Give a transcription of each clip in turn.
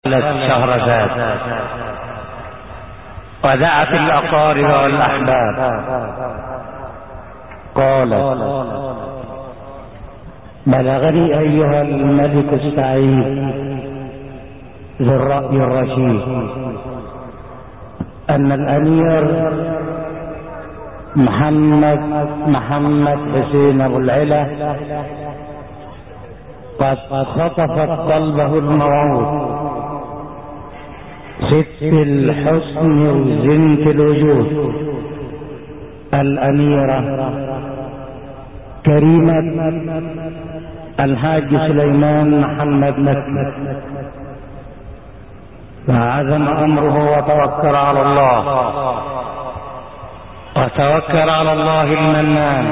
شهرزاد ودعت الأقارب والأحباب قالت: بلغني أيها الملك السعيد ذو الرأي الرشيد أن الأمير محمد حسين أبو العلا قد خطفت قلبه الموعود، ست الحسن وزنت الوجود، الأميرة كريمة الحاج سليمان محمد مكي، فعزم أمره وتوكل على الله، وتوكل على الله المنان،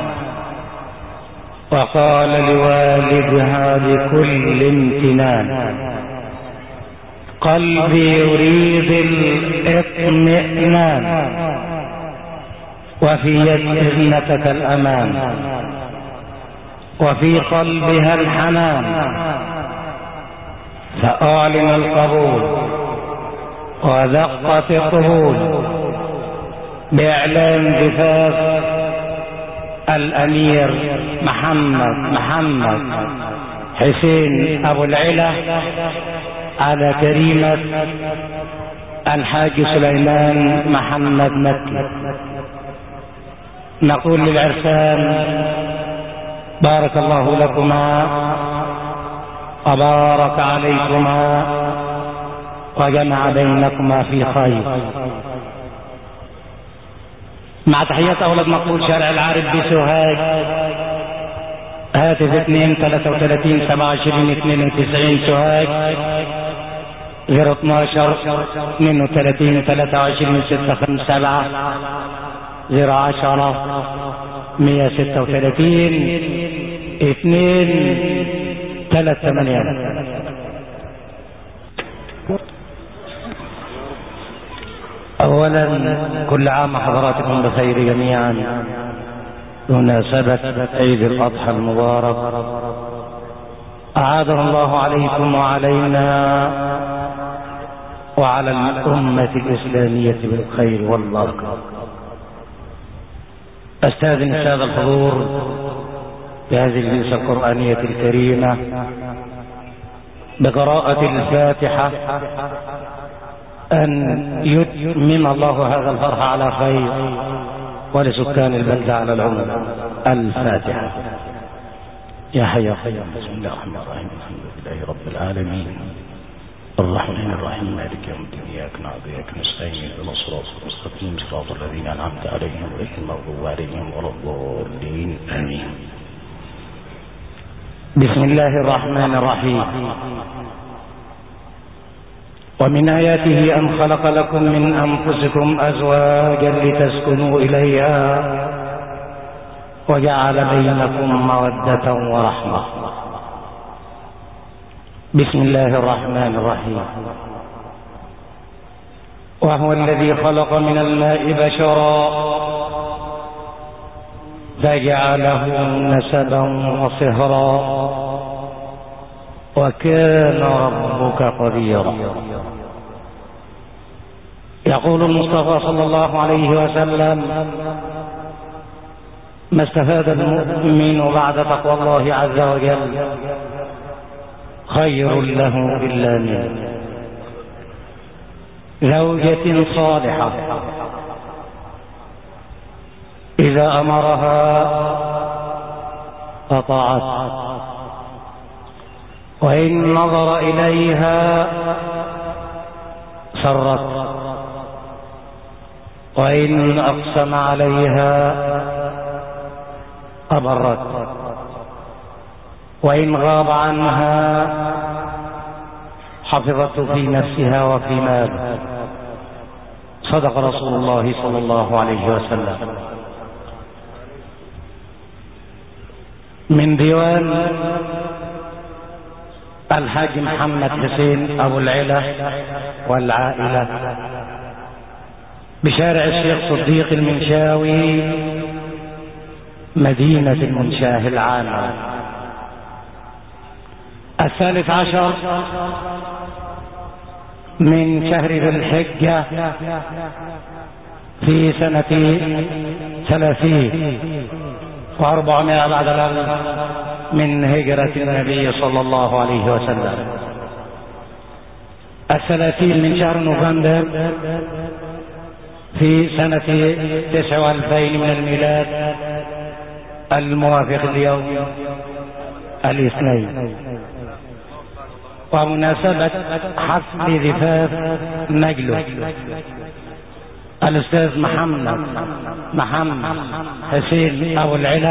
وقال لوالدها بكل امتنان: قلبي يريد الاطمئنان، وفي يد ابنتك الأمان، وفي قلبها الحنان، فأعلن القبول ودقت القبول بإعلان زفاف الأمير محمد حسين أبو العلا على كريمة الحاج سليمان محمد مكي. نقول للعرسان: بارك الله لكما وبارك عليكما وجمع بينكما في خير. مع تحيات أولاد مقبول شارع العارف بسوهاج، هاتف 2 33 27 92 سوهاج، 012 32 23 657 010 136 2 38. اولا كل عام حضراتكم بخير جميعا بمناسبة عيد الاضحى المبارك، اعاذنا الله عليكم وعلينا وعلى الامة الاسلامية بالخير والبركة. استاذن السادة الحضور بهذه الجلسة القرآنية الكريمة بقراءة الفاتحة أن يتمم الله هذا الفرح على خير ولسكان البلدة على العموم. الفاتحة. يا حي يا قيوم، بسم الله الرحمن الرحيم، الحمد لله رب العالمين، الرحمن الرحيم، مالك يوم الدين، إياك نعبد وإياك نستعين، اهدنا الصراط المستقيم، صراط الذين أنعمت عليهم غير المغضوب عليهم ولا الضالين، آمين. بسم الله الرحمن الرحيم. ومن آياته أن خلق لكم من أنفسكم أزواجا لتسكنوا إليها وجعل بينكم مودة ورحمة. بسم الله الرحمن الرحيم. وهو الذي خلق من الماء بشرا فجعله نسبا وصهرا وكان ربك قديرا. يقول المصطفى صلى الله عليه وسلم: ما استفاد المؤمن بعد تقوى الله عز وجل خير له إلا من زوجة صالحة إذا أمرها أطاعت، وإن نظر إليها سرت، وإن أقسم عليها أبرت، وإن غاب عنها حفظته في نفسها وفي ماله. صدق رسول الله صلى الله عليه وسلم. من ديوان الحاج محمد حسين أبو العلا والعائلة بشارع الشيخ صديق المنشاوي، مدينة المنشاه العامة. 13 من شهر ذي الحجة في سنة 30 و400 بعد الألف من هجرة النبي صلى الله عليه وسلم. 30 من شهر نوفمبر في سنة 29 من الميلاد الموافق اليوم الاثنين، ومناسبة حفل زفاف نجله الأستاذ محمد حسين أبو العلا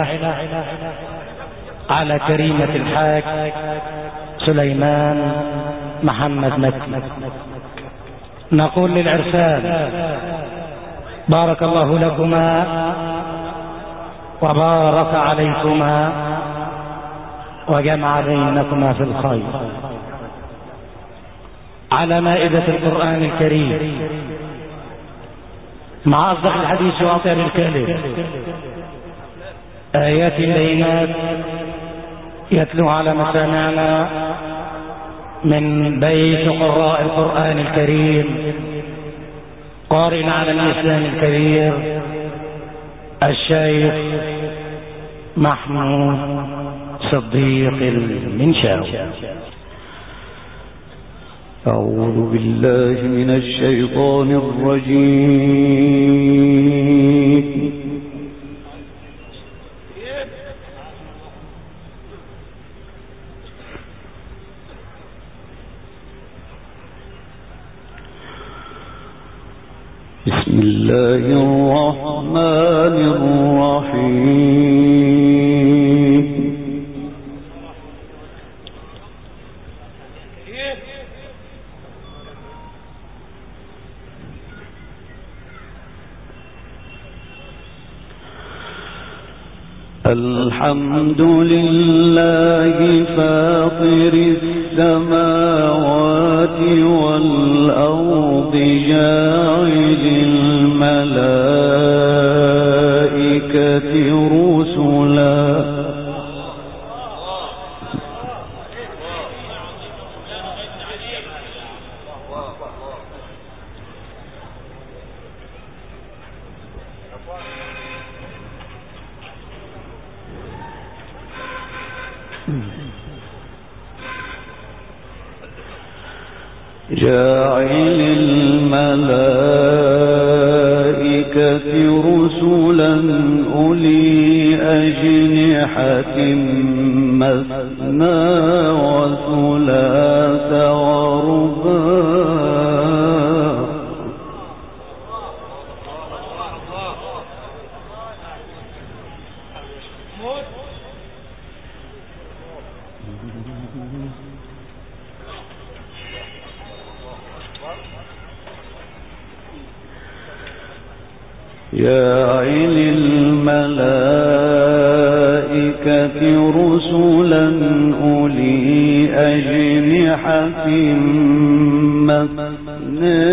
على كريمة الحاج سليمان محمد مكي. نقول للعرسان بارك الله لكما وبارك عليكما وجمع بينكما في الخير على مائدة القرآن الكريم مع أصدق الحديث وأطيب الكلم، آيات بينات يتلو على مسامعنا من بيت قراء القرآن الكريم، قارئ على الإسلام الكبير الشيخ محمود صديق المنشاوي. أعوذ بالله من الشيطان الرجيم. بسم الله الرحمن الرحيم. الحمد لله فاطر السماوات والأرض جاعل الملائكة رسلا جاعل الملائكة رسلا أولي أجنحة مثنى وثلاث ورباع جاعل الملائكة رسلا أولي أجنحة مثنى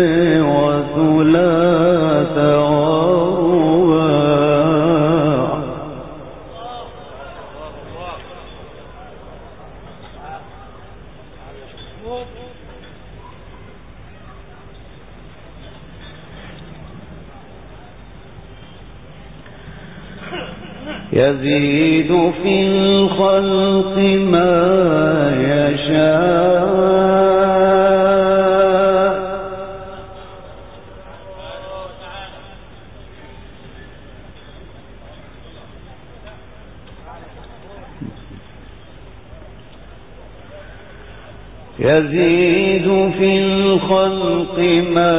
وثلاث ورباع يزيد في الخلق ما يشاء يزيد في الخلق ما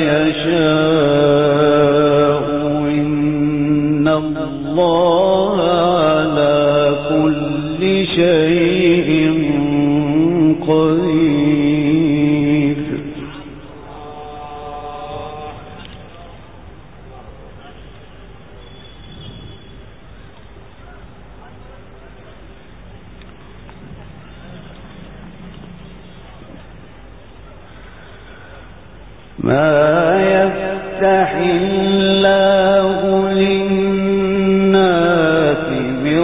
يشاء إن الله على كل شيء قدير. ما يفتح الله للناس من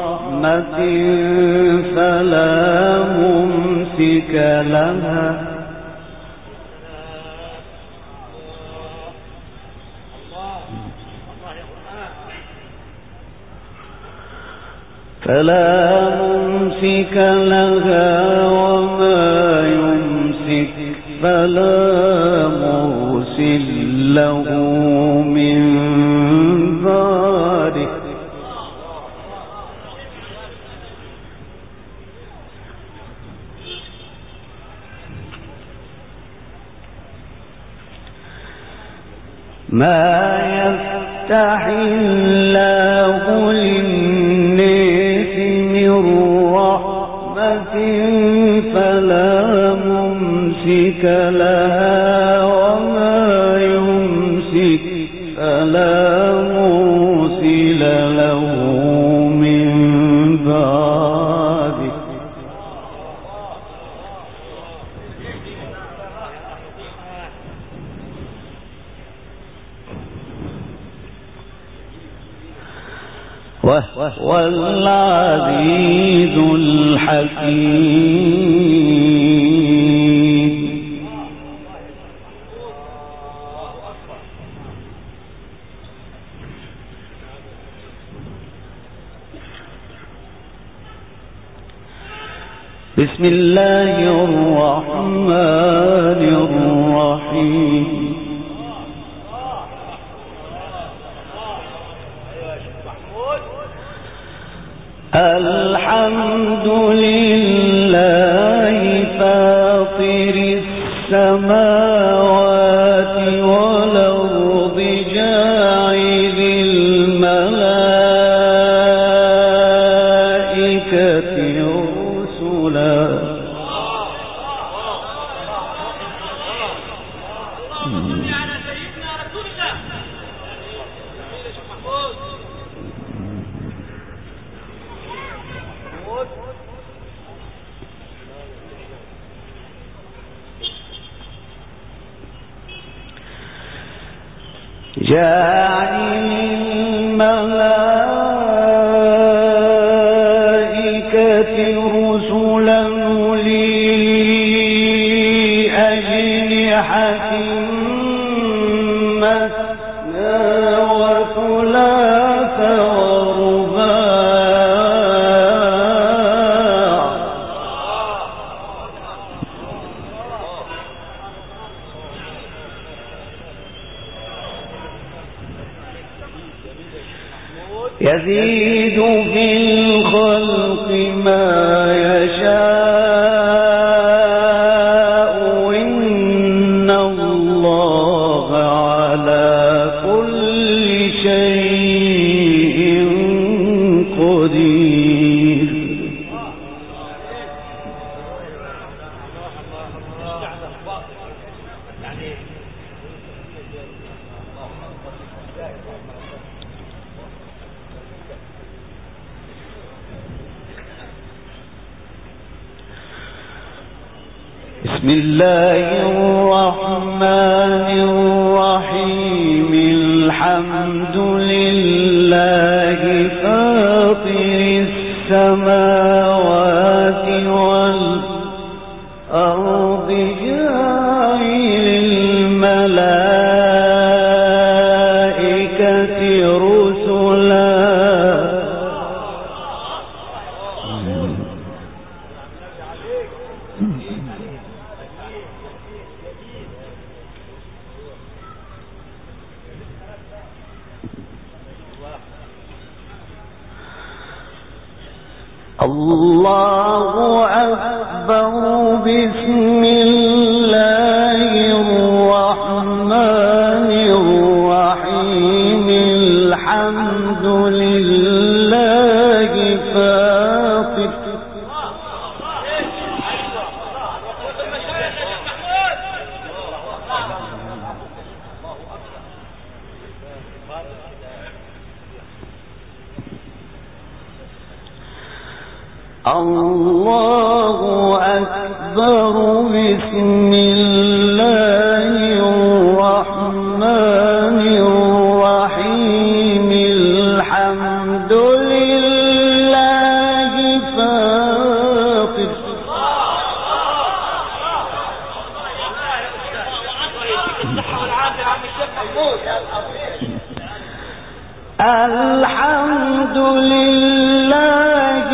رحمة فلا ممسك لها فلا ممسك لها وما يمسك فلا مرسل له من بعده ما يفتح الله للناس من رحمة فلا ممسك لها وما يمسك فلا مرسل له من بعده وهو العزيز الحكيم. بسم الله الرحمن الرحيم. الحمد لله فاطر السماوات والأرض جاعل الملائكة رسلا جاعل الملائكة رسلا أولي أجنحة مثنى وثلاث ورباع يزيد في الخلق ما يشاء إن الله على كل شيء قدير. بسم الله الرحمن الرحيم. الحمد لله فاطر السماوات والأرض جاعل الملائكة رسلا الله أكبر. بسم الله الرحمن الرحيم. الحمد لله فاطر الله أكبر. بسم الله الرحمن الرحيم. الحمد لله فاطر الحمد لله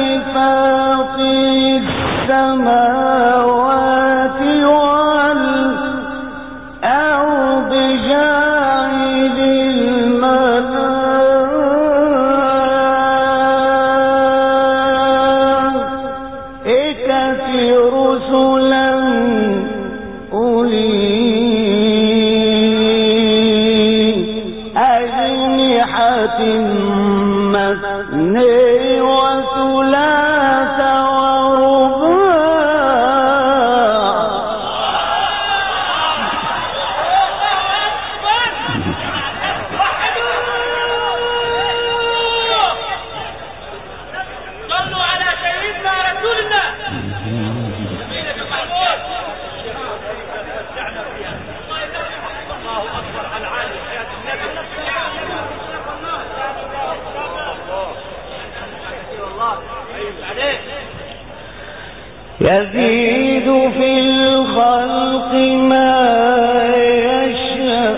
يزيد في الخلق ما يشاء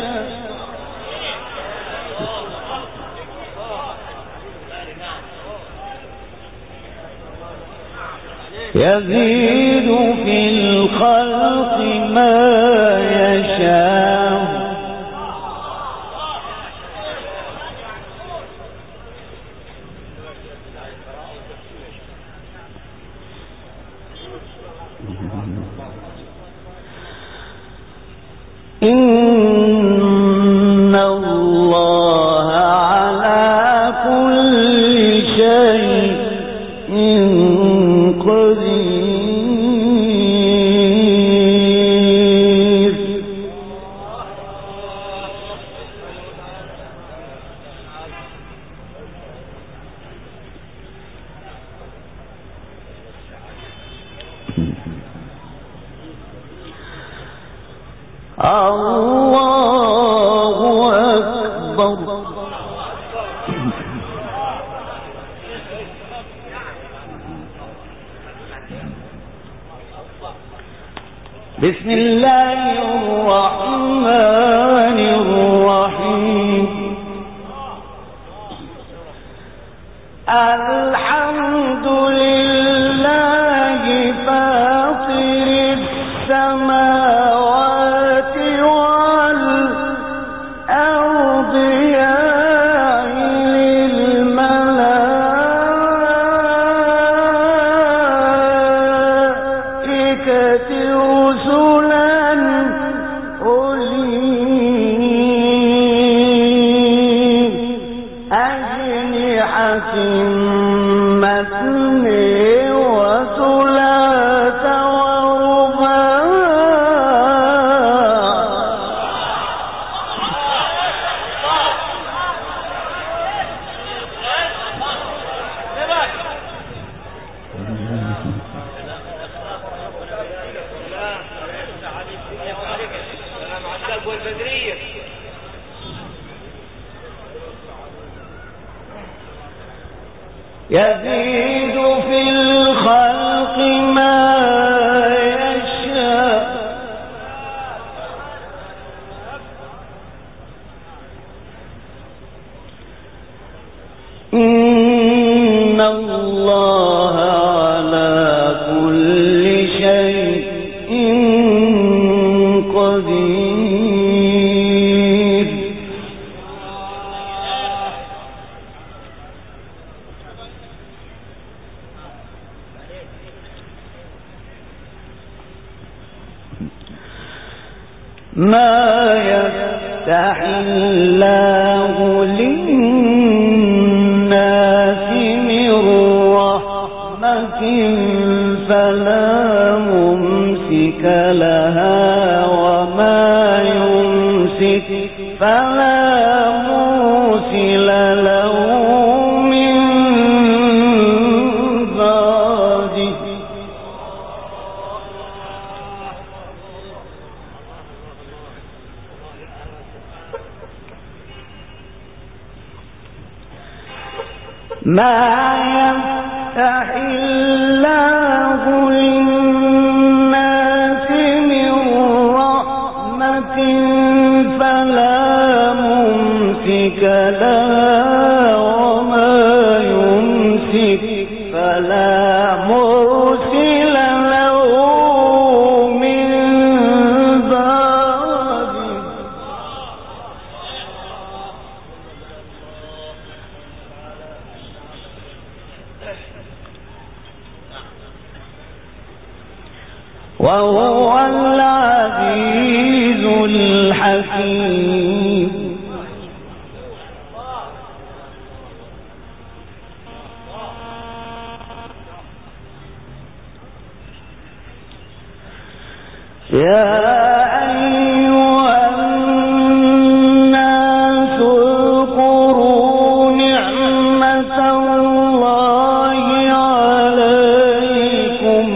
يزيد في الخلق ما يشاء إن الله على كل شيء قدير. الله أكبر. بسم الله الرحمن الرحيم. الحمد لله فاطر السماوات والأرض جاعل الملائكة رسلا أولي أجنحة مثني وثلاث ورباع يزيد في الخلق ما يشاء إن الله على كل شيء قدير. ما يفتح الله للناس من رحمة فلا ممسك لها وما يمسك فلا مرسل له من بعده. ما يفتح الله للناس من رحمة فلا ممسك لها وما يمسك فلا مرسل له من بعده. وهو العزيز الحكيم. يا أيها الناس اذكروا نعمة الله عليكم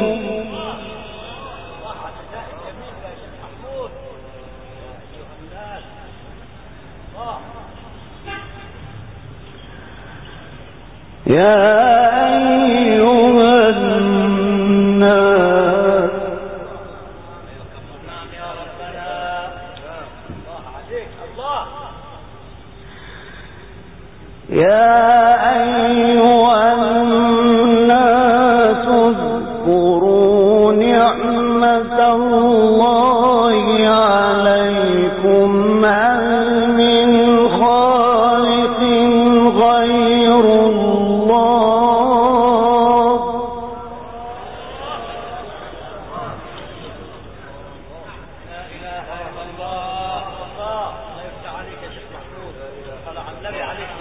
يا أيها الناس يا أيها الناس اذكروا نعمة الله عليكم هل من خالق غير الله لا إله إلا الله. الله يفتح عليك يا شيخ محمود. صلى على النبي عليك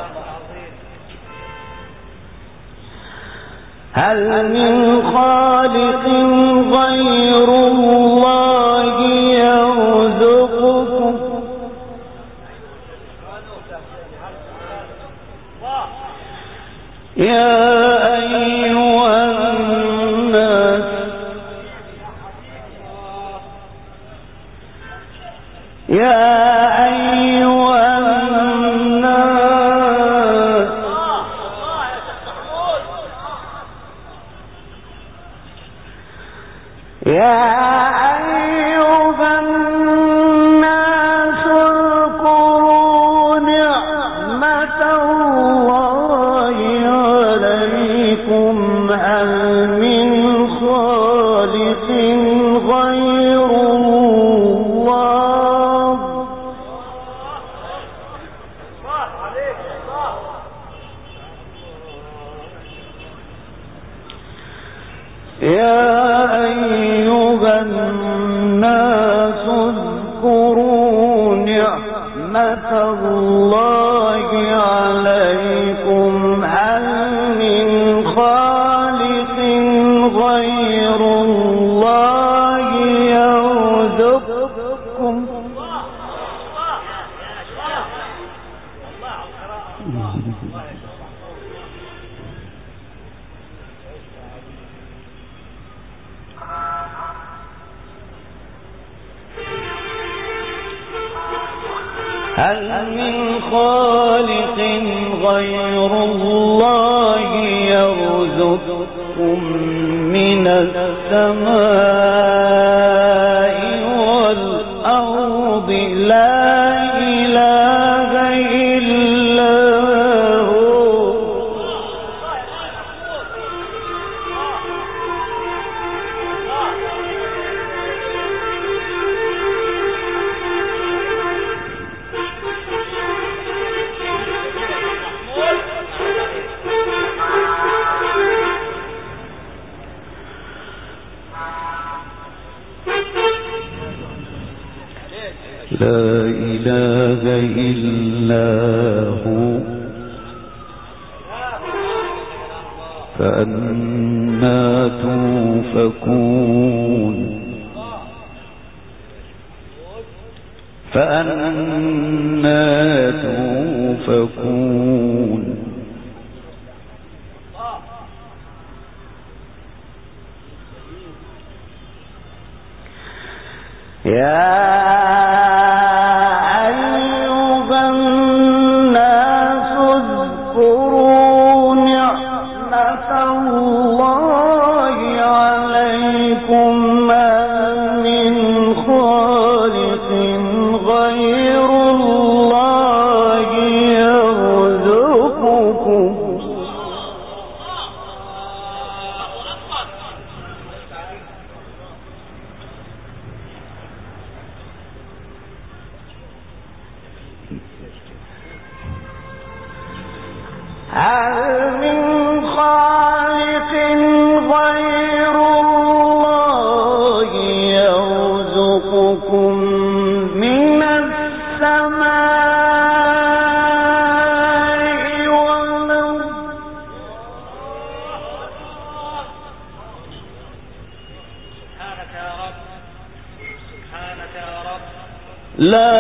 هل من خالق غير الله يرزقكم يا أيها الناس يا أيها الناس يا أيها الناس اذكروا نعمة الله عليكم هل من خالق غير الله يا أيها الناس اذكروا نعمة الله عليكم هل من خالق غير الله يرزقكم هل من خالق غير الله يرزقكم من السماء والأرض لا إله إلا هو لا إله إلا هو فأنى توفكون فأنى توفكون يا أيها الناس اذكروا نعمة الله عليكم هل من خالق غير الله يرزقكم هل من خالق غير الله يرزقكم من السماء والأرض سبحانك يا رب. سبحانك يا رب. لا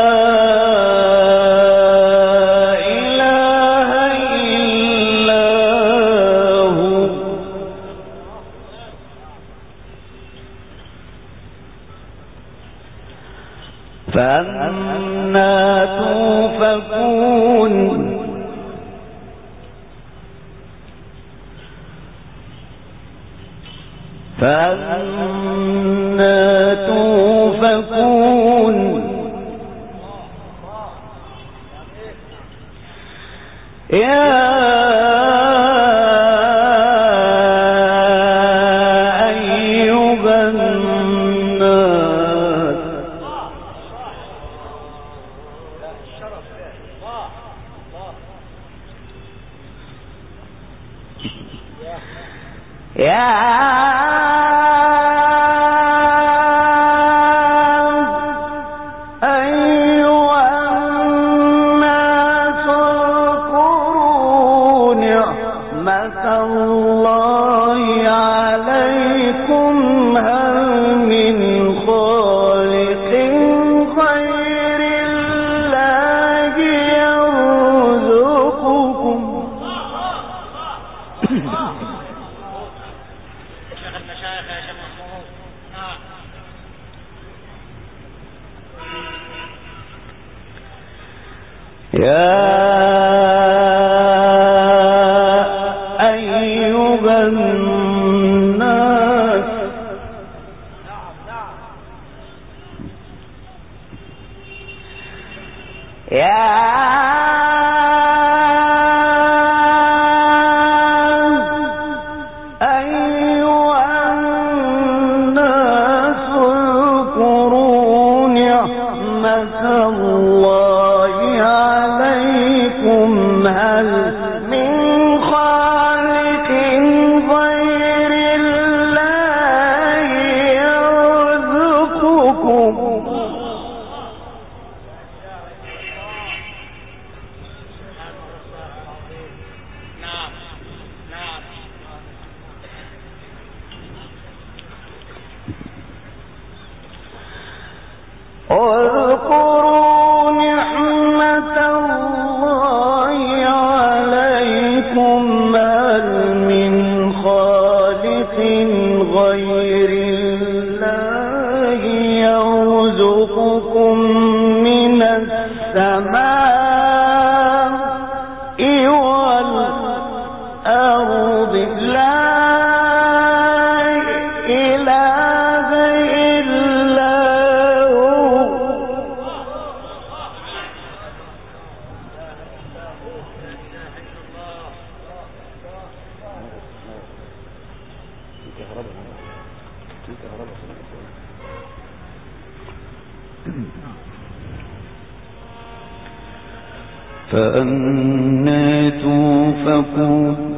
فأنى توفكون فأنى توفكون توفكون فأنى توفكون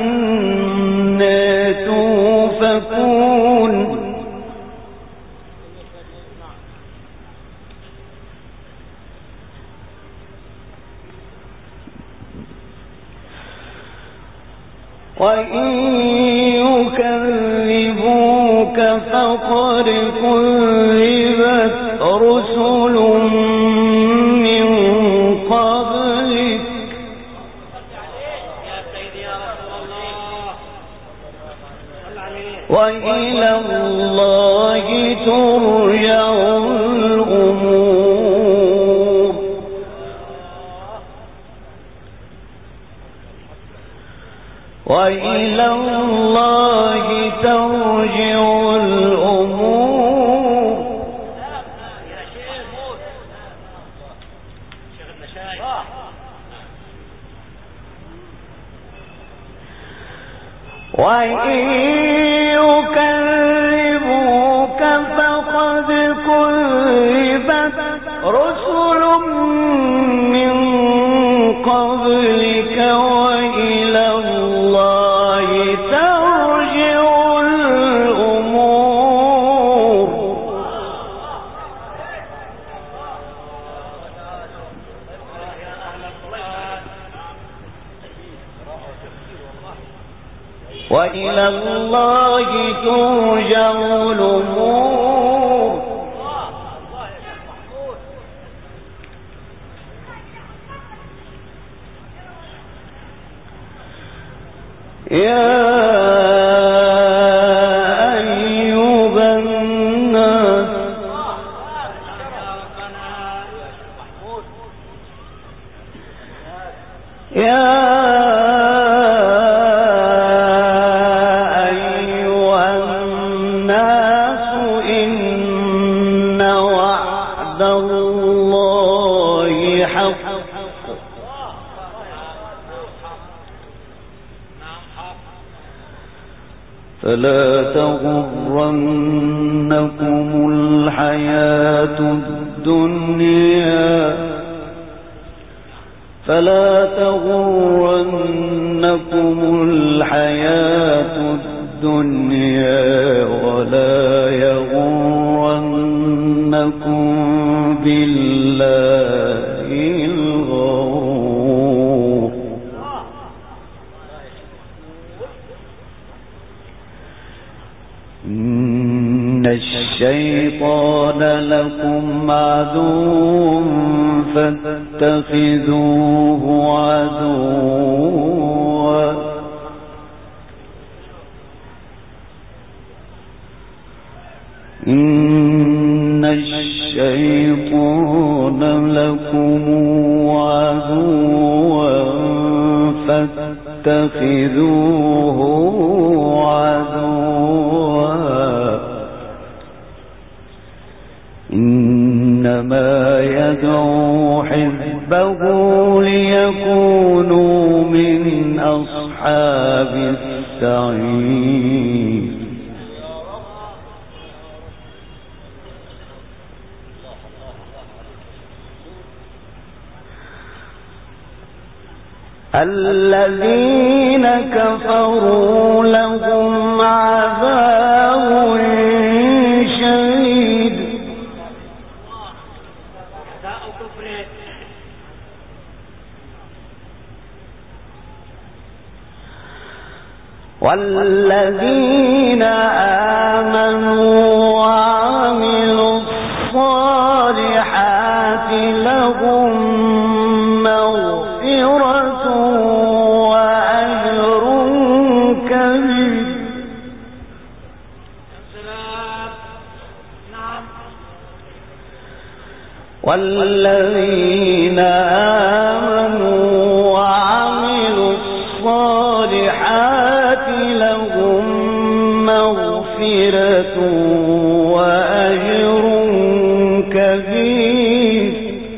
فأنى توفكون وإن يكذبوك فقد كذبت رسل من قبلك وإلى الله ترجع الأمور وإلى الله ترجع الأمور وإن يكذبوك فقد كذبت رسل من قبلك وإلى الله ترجع الأمور وإلى الله ترجع الأمور يا أيها الناس إن وعد الله حق فلا تغرنكم الحياة الدنيا ولا يغرنكم بالله الغرور إن الشيطان لكم عدو فاتخذوه عدوا إن الشيطان لكم عدوا فاتخذوه عدوا إنما يدعو حزبه ليكونوا من أصحاب السعير الذين كفروا لهم عذاب شديد والذين آمنوا وعملوا الصالحات لهم مغفرة وأجر كبير والذين آمنوا وعملوا الصالحات لهم مغفرة وأجر كبير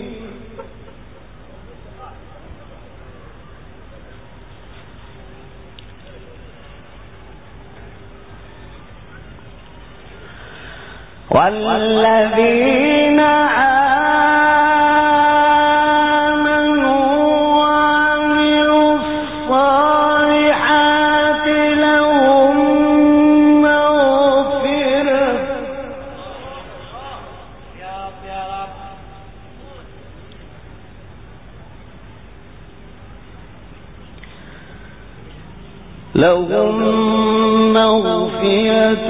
والذين آمنوا وعملوا الصالحات لهم مغفرة لهم مغفرة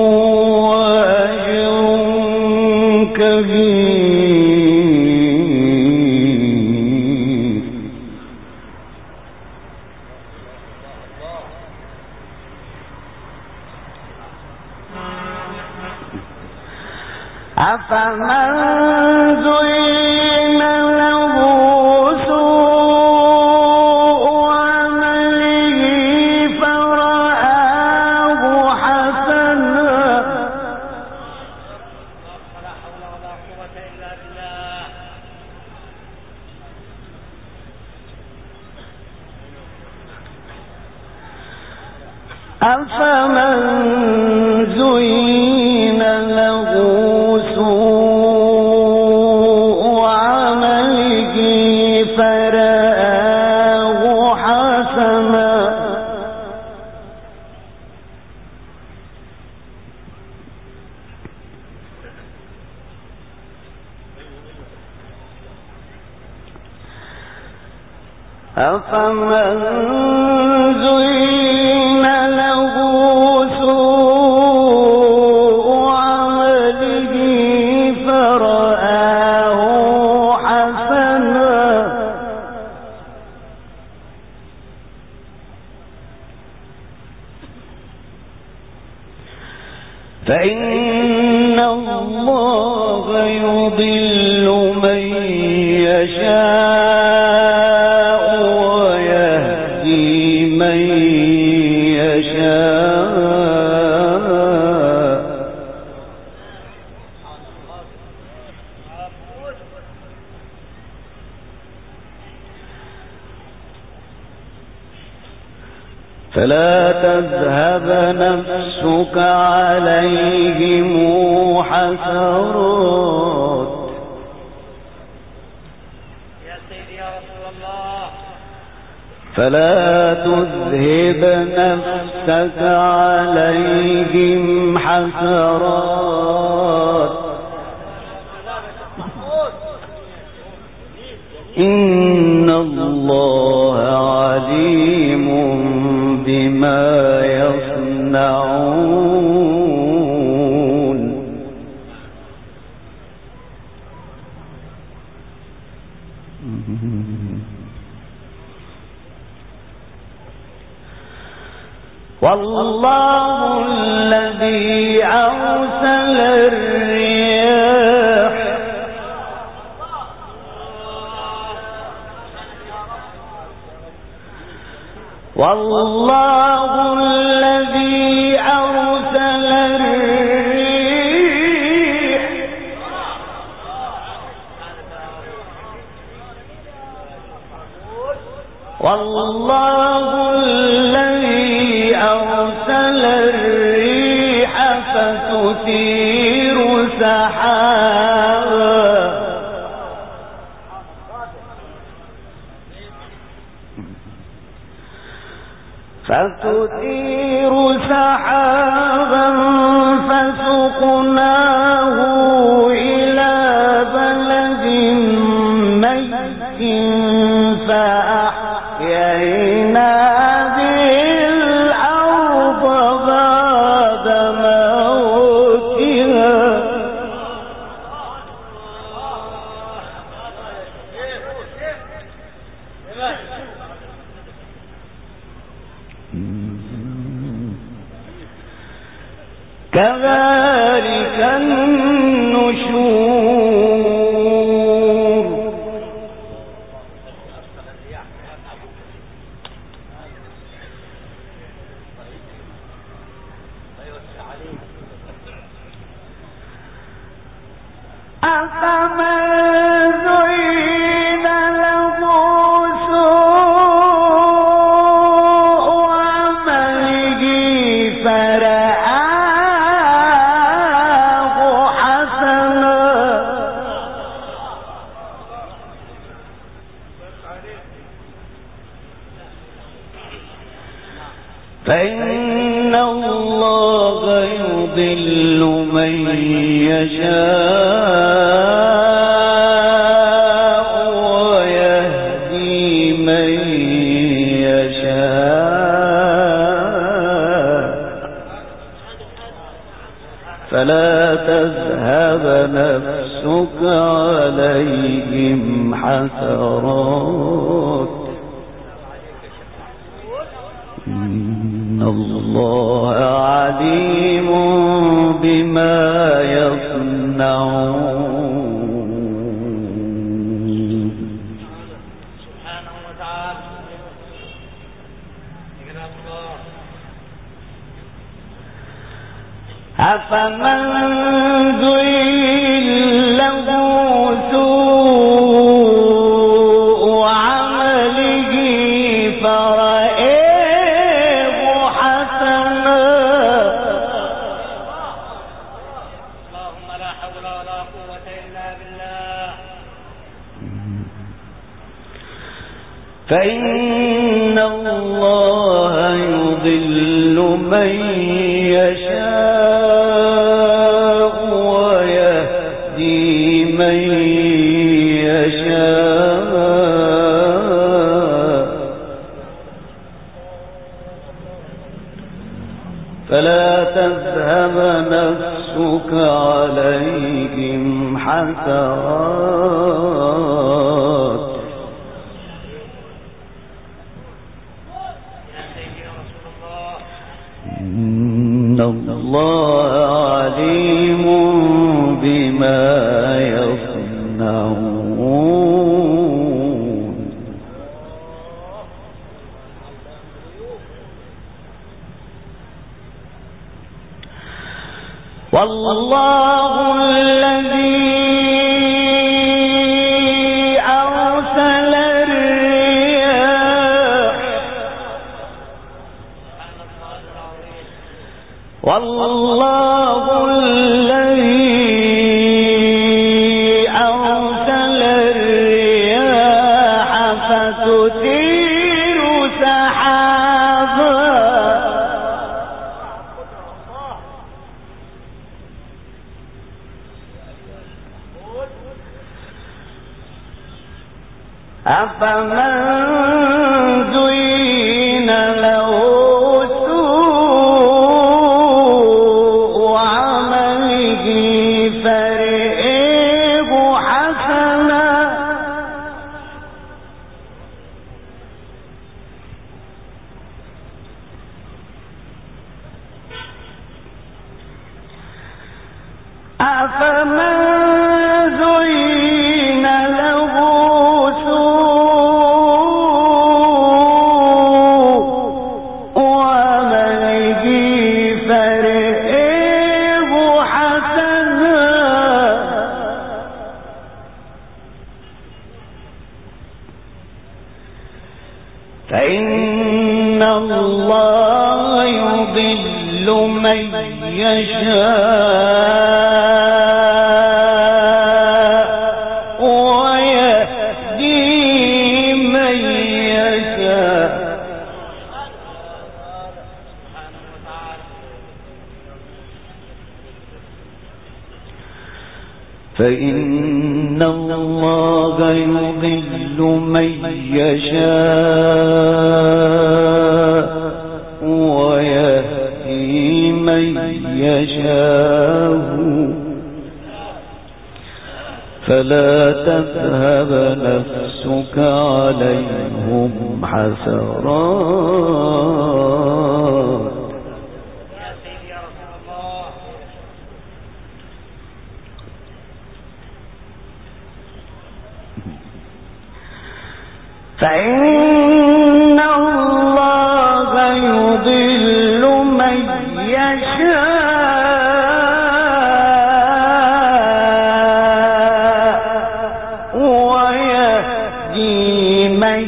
وأجر كبير. أفمن زين له سوء عمله فرآه حسنا ولا حول ولا قوة إلا بالله. أفمن زين له سوء عمله فرآه حسنا أفمن زين له سوء عمله فرآه حسنا فإن الله يضل من يشاء ويهدي من يشاء. فلا تذهب نفسك عليهم حسرات يا سيدي يا رسول الله. فلا تذهب نفسك عليهم حسرات إن الله عليم بما يصنعون. والله الذي أرسل الرياح والله الذي أرسل الريح والله الذي أرسل الريح فتثير سحابا فسقناه إلى بلد ميت فأحيينا به الأرض بعد موتها كذلك النشور. أفمن زين له سوء عمله فرآه حسنا فإن الله يضل من يشاء ويهدي من يشاء. نفسك عليهم حسرات إن الله عليم بما يصنعون. سبحانه وتعالى. كلام الله. أفمن زين له سوء عمله فرآه حسنا اللهم لا حول ولا قوة إلا بالله. فإن الله يضل من يشاء ويهدي من يشاء فلا تذهب نفسك عليهم حسرات إن الله عليم بما يصنعون. والله الذي أرسل الرياح والله الذي أرسل الرياح فتثير سحابا أفمن زين له سوء عمله فرآه حسنا أفمن زين له سوء عمله فرآه حسنا فإن الله يضل من يشاء ويهدي من يشاء سبحانه وتعالى. فإن الله يضل من يشاء ويهدي من يشاء فلا تذهب نفسك عليهم حسرات يا سيدي يا رسول الله. فإن الله يضل من يشاء ويهدي من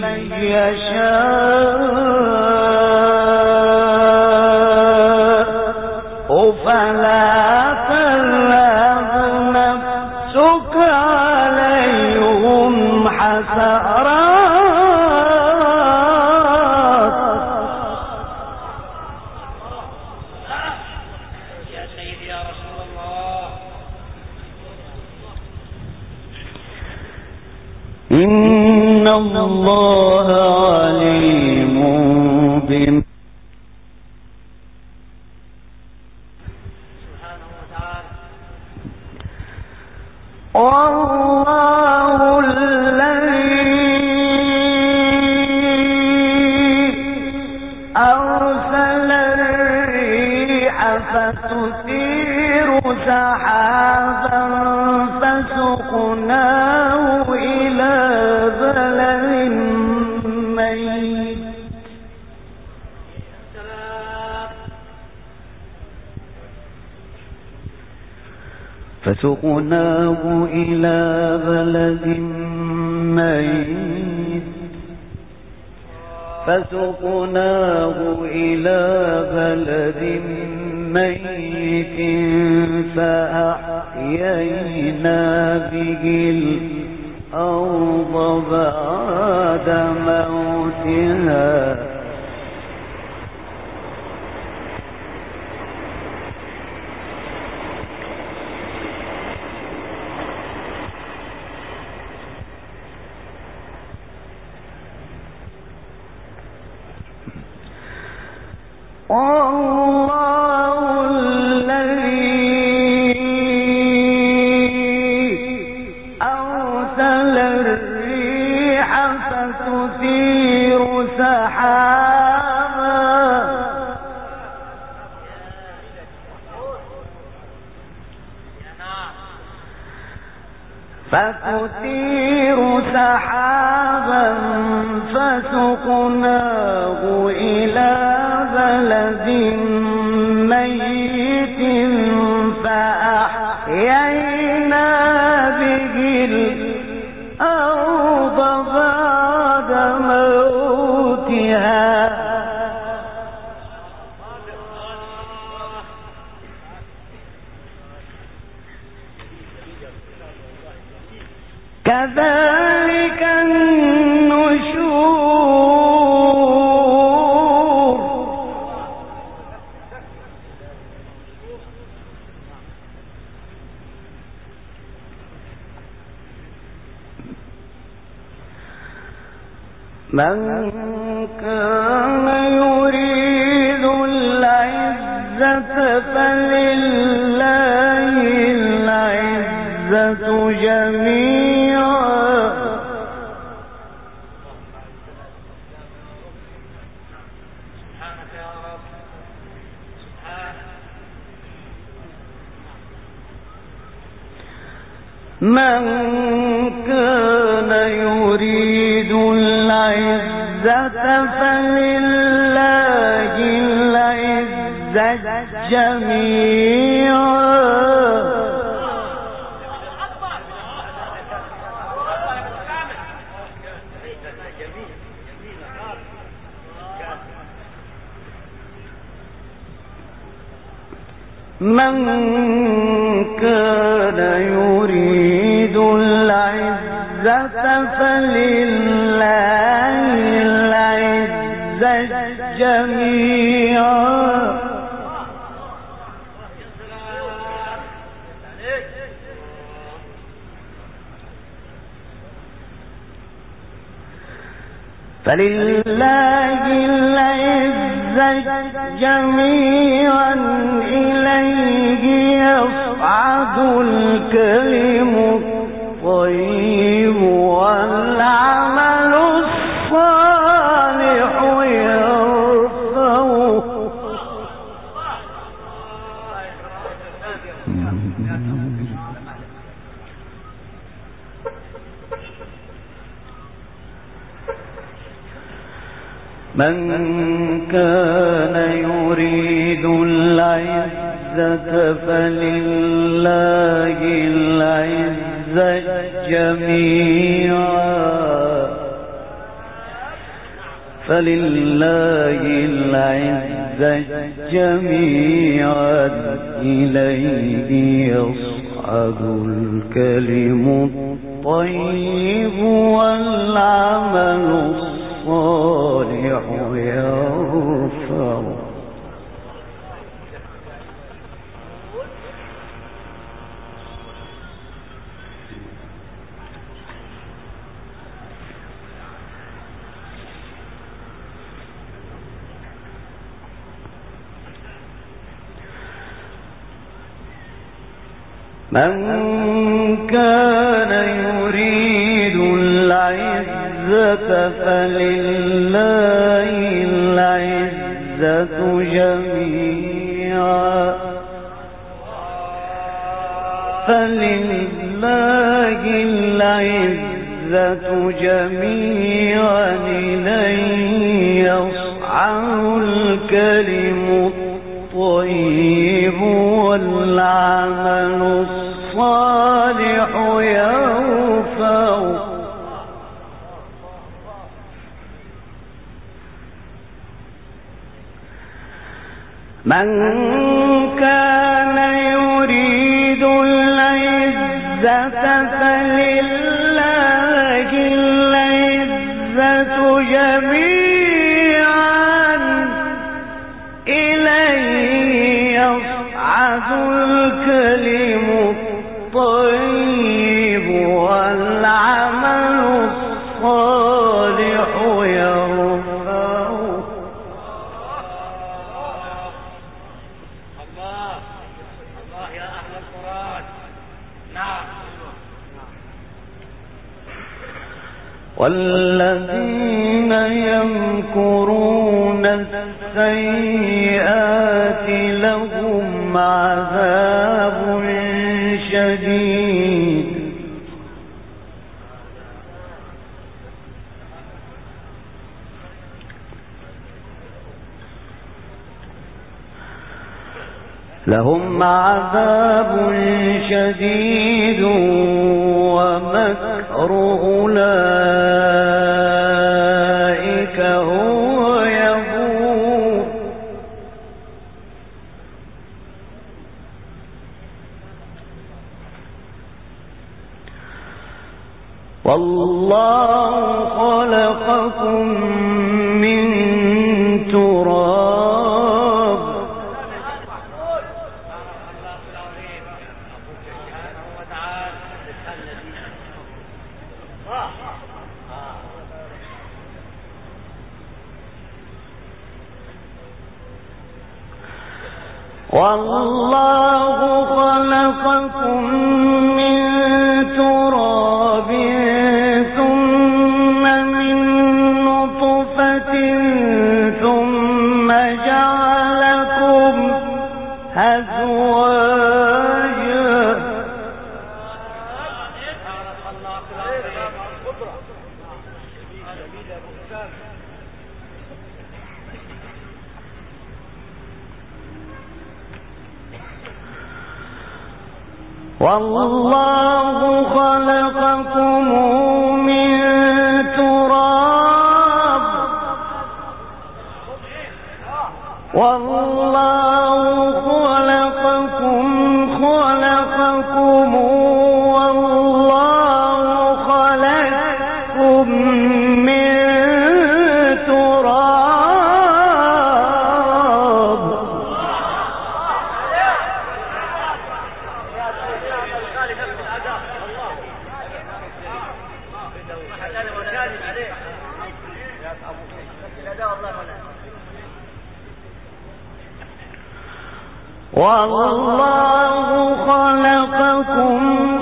يشاء فلا تذهب نفسك عليهم حسرات يا سيدي يا رسول الله. إن الله عليم بما سبحانه وتعالى. والله الذي أرسل الريح فتثير سحابا فسقناه إلى بلد ميت فأحيينا به الأرض بعد موتها والله الذي أرسل الريح فتثير سحابا فسقناه إلى بلد ميت فأحيينا به الأرض بعد موتها كذلك النشور من كان يريد العزة فلله العزة جميعا من كان يريد العزة فلله العزة جميعا من كان يريد العزة فلله العزة جميعا فلله العزة جميعا إليه يصعد الكلم الطيب والعمل الصالح يرفعه من كان يريد العزة فلله العزة جميعا فلله العزة جميعا إليه يصعد الكلم الطيب والعمل الصالح يرفعه من كان يريد العزة فلله العزة جميعا إليه يصعد الكلم الطيب والعمل الصالح يرفع من كان يريد العزة فلله العزة جميعا إليه يصعد الكلم الطيب والعمل الصالح يرفعه. الله يا أهل القرآن. نعم. والذين يمكرون السيئات لهم عذاب شديد ومكر أولئك هو يبور. والله خلقكم من تراب والله خلقكم من تراب ثم من نطفة ثم جعلكم أزواجا والله خلقكم من تراب والله خلقكم من تراب والله خلقكم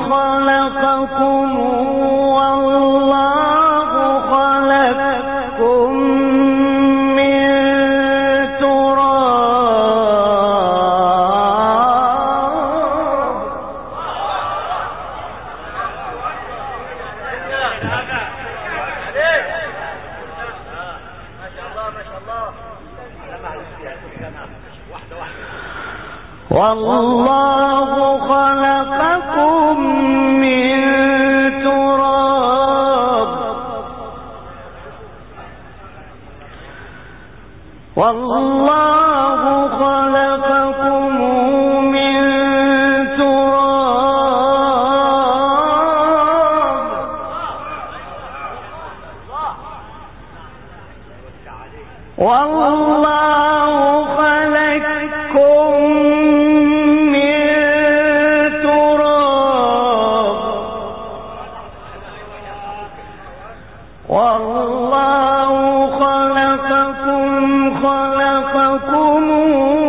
من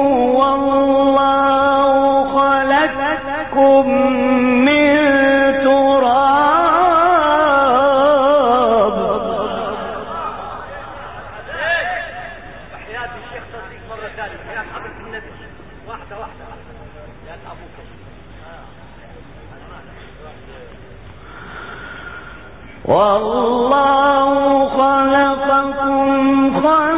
والله خلقكم من تراب والله خلقكم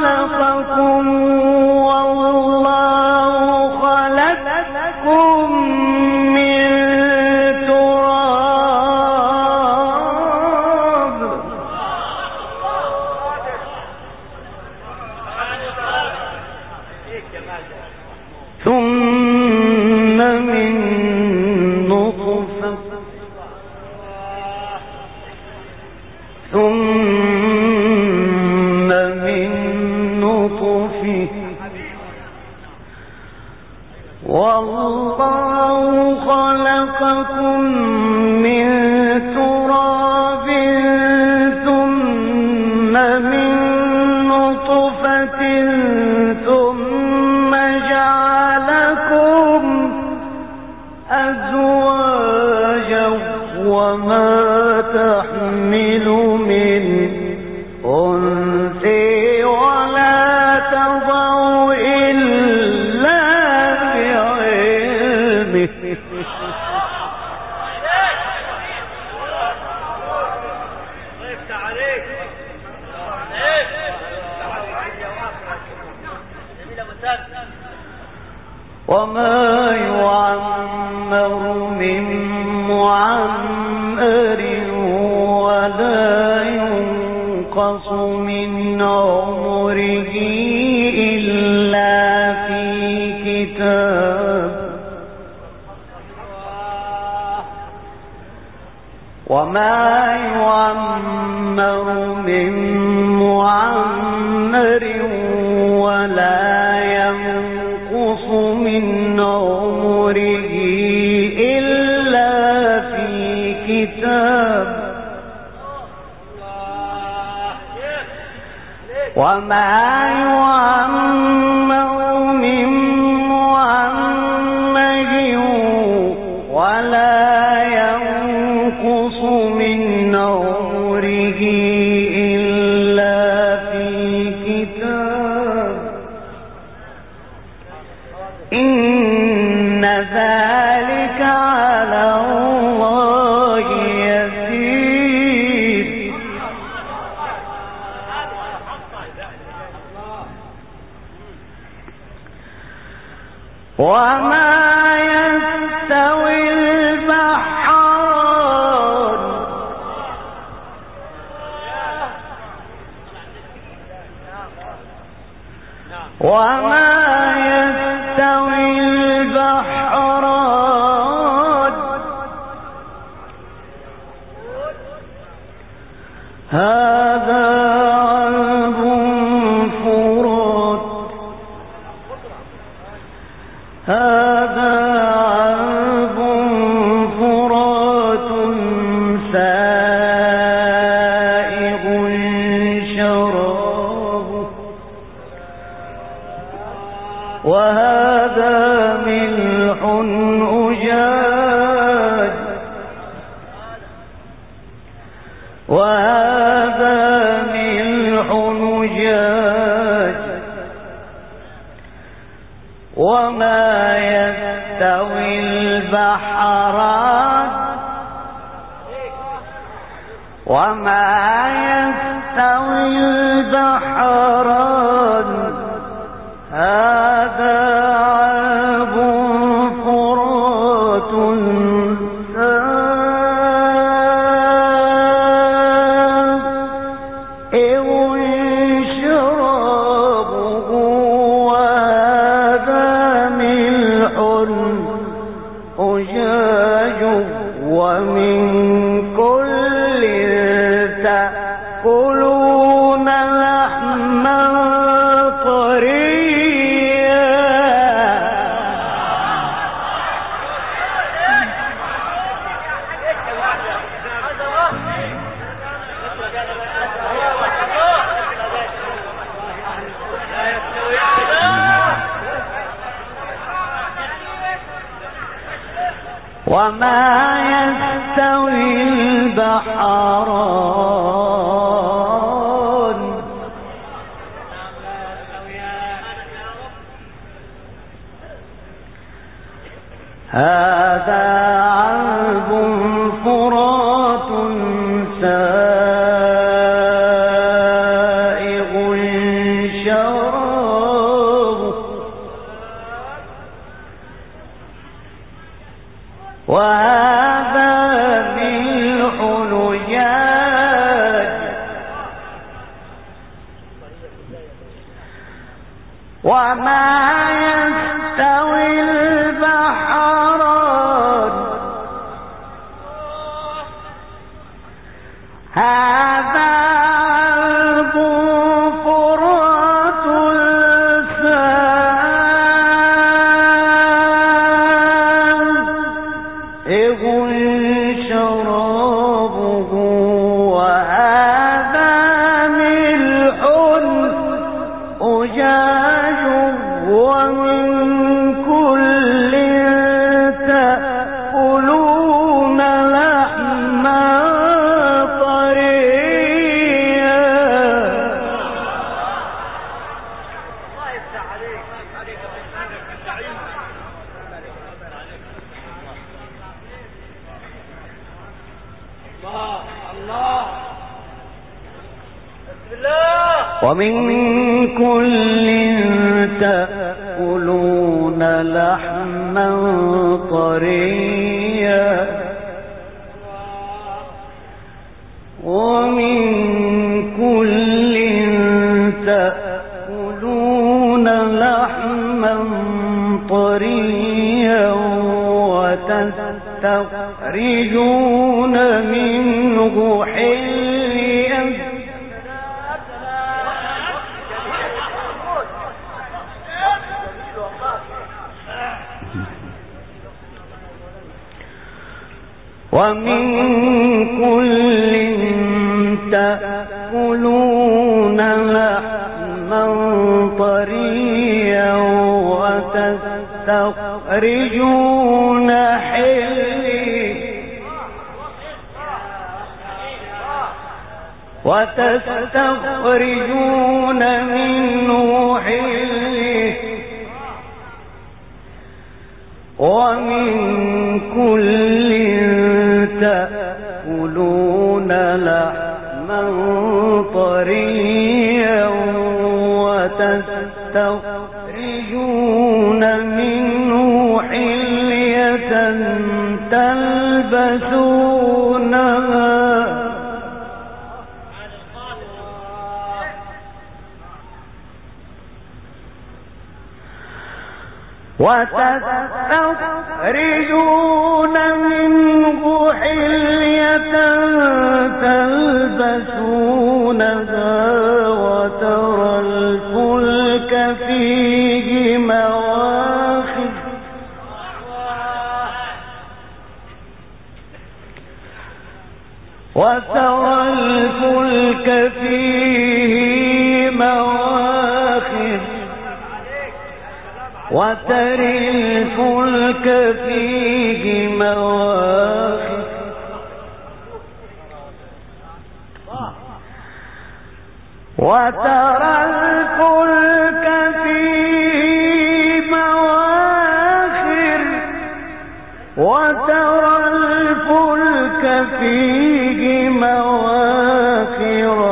والله خلقكم من تراب ثم من نطفة والله خلقكم من تراب ثم من نطفة ثم جعلكم أزواجا وما تحمل من أنثى ولا تضع إلا بعلمه وما يعمر من معمر ولا ينقص من عمره إلا في كتاب وما يعمر من معمر ولا ينقص من عمره إلا في كتاب وما يعمر من معمر ولا ينقص من عمره إلا في كتاب إن ذلك على الله يسير وما يستوي البحران وما يستوي البحران هذا عذب فرات هذا عذب فرات سائغ شرابه وهذا ملح أجاج وهذا ملح أجاج وما يستوي البحران وما يستوي البحران هذا عذب فرات سائغ شرابه وهذا ملح أجاج ومن كل تأكلون لحما طريا وما يستوي البحران هذا عذب فرات سائغ وما يستوي البحران هذا عذب فرات سائغ شرابه وهذا ملح أجاج ومن كل تأكلون لحما طريا. الله يفتح عليك الله بسم الله. ومن كل تأكلون لحما طريا ومن كل تأكلون لحما طريا وتستخرجون منه حليا ومن كل تأكلون لحما طريا وتستخرجون منه حليا ومن كل تأكلون لحما طريا وتستخرجون منه حلية تلبسونها وتستخرجون منه حلية تلبسونها وترى الفلك فيه مواخر وترى الفلك فيه مواخر وترى الفلك فيه مواخر وترى الفلك فيه مواخر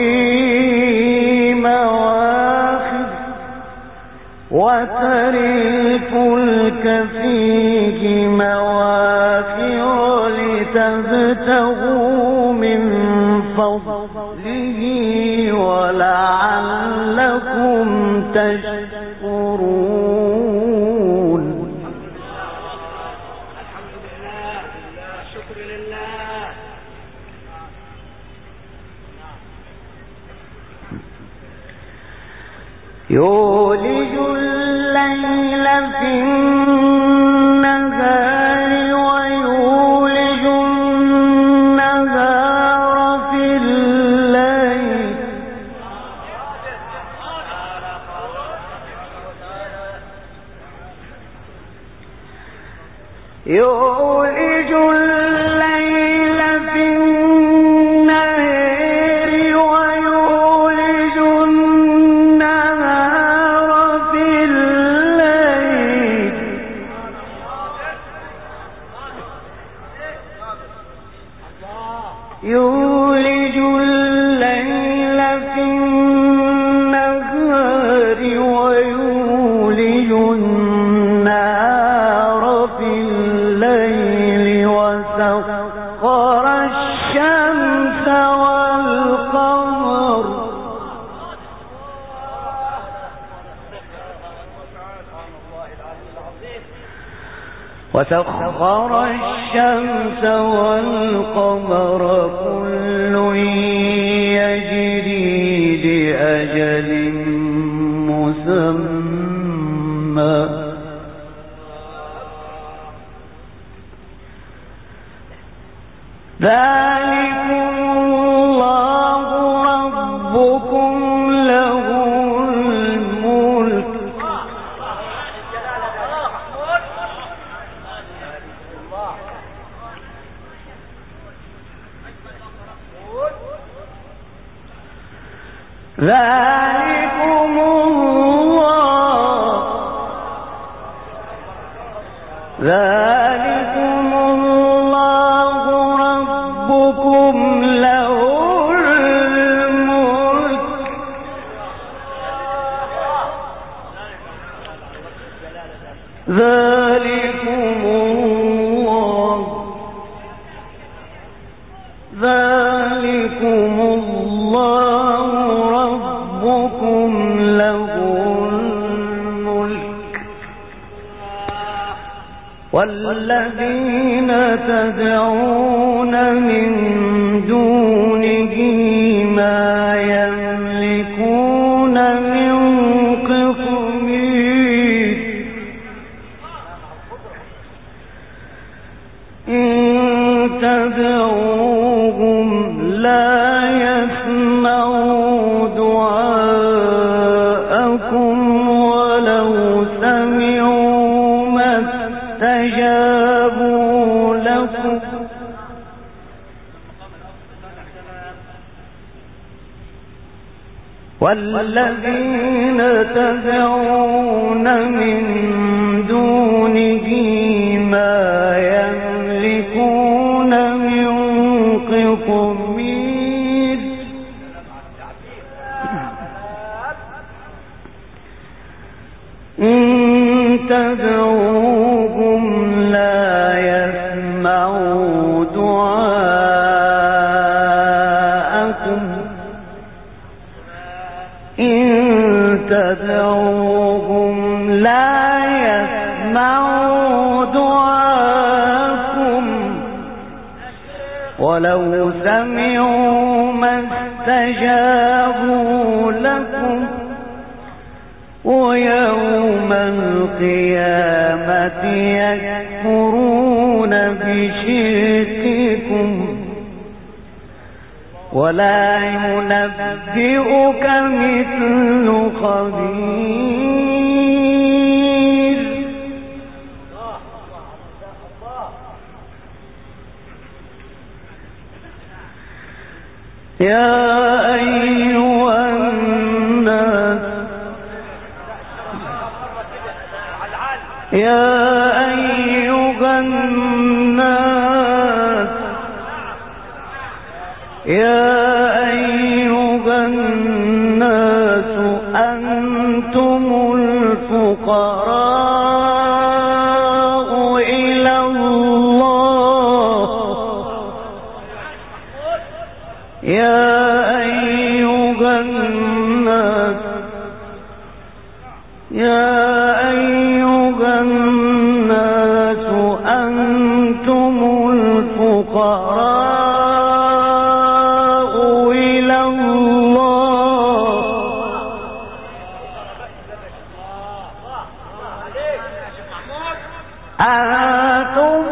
وترى الفلك فيه مواخر لتبتغوا من فضله ولعلكم تشكرون. الحمد لله شكر لله. يولج الليل في النهار ويولج النهار في الليل يولج الليل في النهار ويولج النهار في الليل يولج الليل في النهار ويولج النهار في الليل وسخر الشمس والقمر وسخر الشمس والقمر كل يجري لأجل مسمى ذلكم الله ربكم له الملك ذلكم الله ربكم له الملك ذلكم الله ربكم له الملك والذين تدعون من دونه ما يملكون من قطمير إن تدعوهم لا يسمعوا دعاءكم ولو سمعوا ما استجابوا لكم والذين تدعون من دونه ما يملكون من قطمير إن تدعوهم لا يسمعوا دعاءكم إن تدعوهم لا يسمعوا دعاءكم ولو سمعوا ما استجابوا لكم ويوم القيامة يكفرون بشرككم ولا ينبئك مثل خبير يا أيها الناس أنتم الفقراء إلى الله يا أيها الناس أنتم الفقراء إلى الله أنتم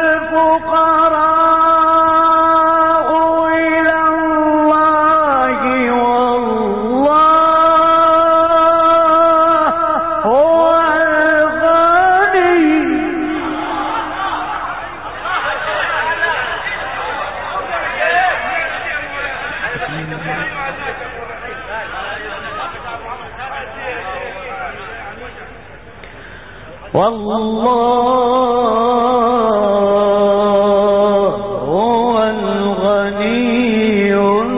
الفقراء إلى الله والله هو الغني والله هو الغني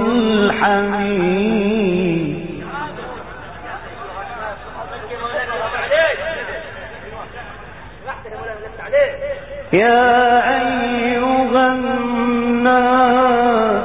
الحميد يا أيها الناس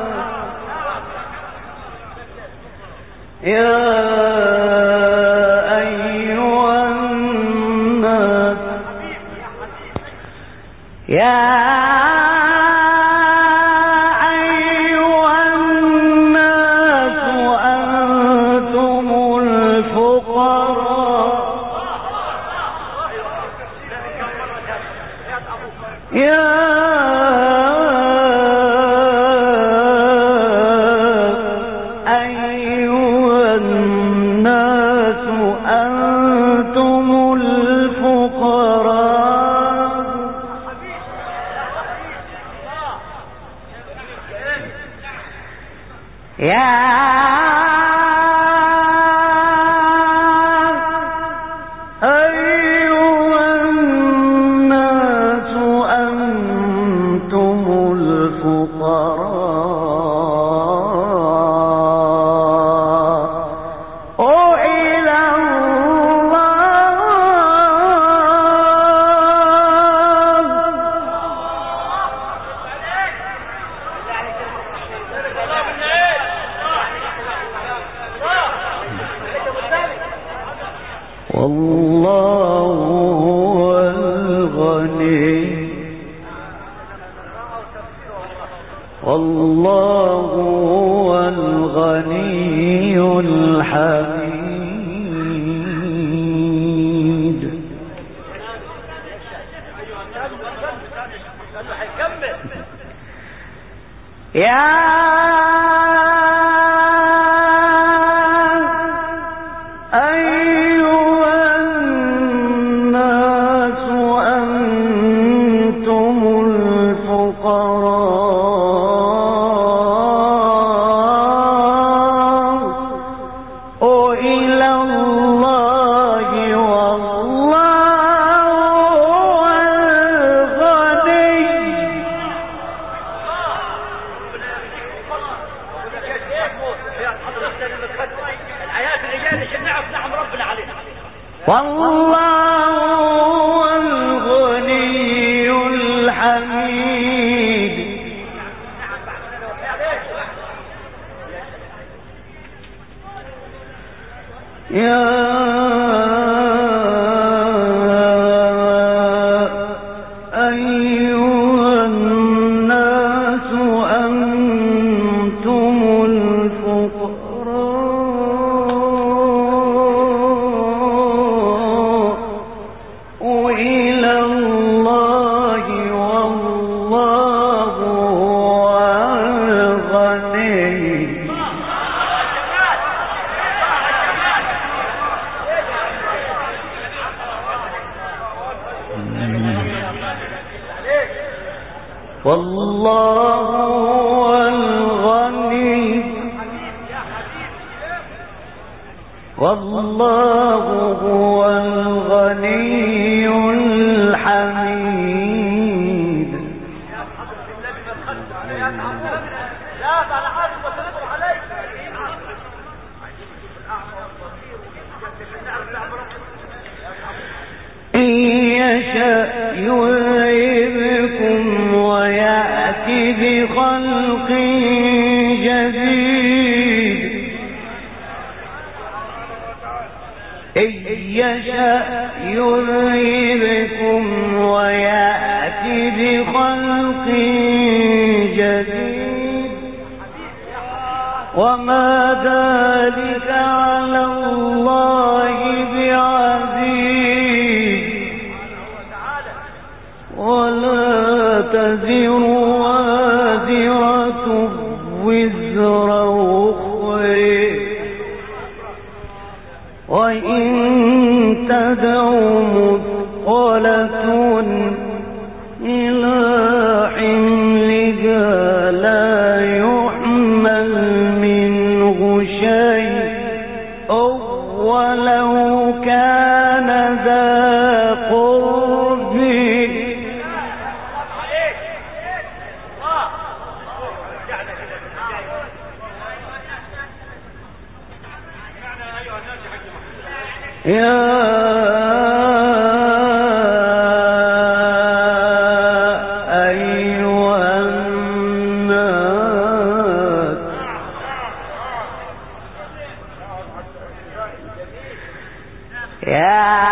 يا